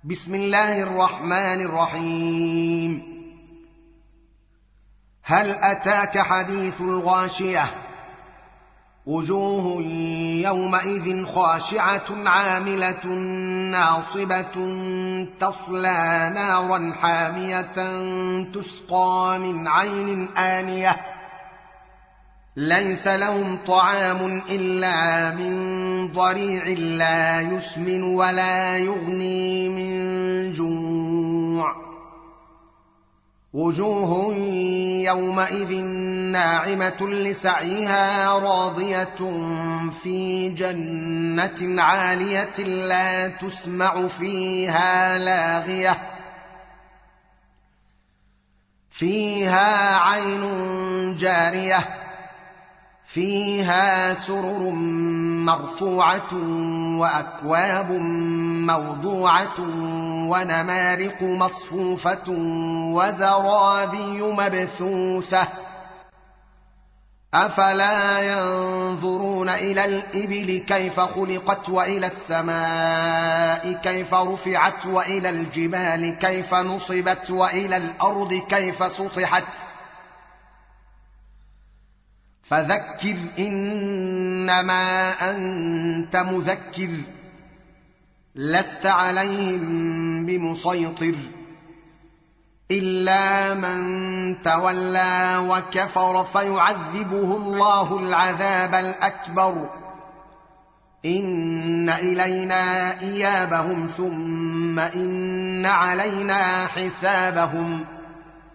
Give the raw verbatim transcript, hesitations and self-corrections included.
بسم الله الرحمن الرحيم. هل أتاك حديث الغاشية؟ وجوه يومئذ خاشعة عاملة ناصبة تصلى نارا حامية تسقى من عين آنية ليس لهم طعام إلا من ضريع لا يسمن ولا يغني من جوع. وجوه يومئذ ناعمة لسعيها راضية في جنة عالية لا تسمع فيها لاغية فيها عين جارية فيها سرر مرفوعة وأكواب موضوعة ونمارق مصفوفة وزرابي مبثوثة أفلا ينظرون إلى الإبل كيف خلقت وإلى السماء كيف رفعت وإلى الجبال كيف نصبت وإلى الأرض كيف سطحت فذكر إنما أنت مذكر لست عليهم بمسيطر إلا من تولى وكفر فيعذبه الله العذاب الأكبر إن إلينا إيابهم ثم إن علينا حسابهم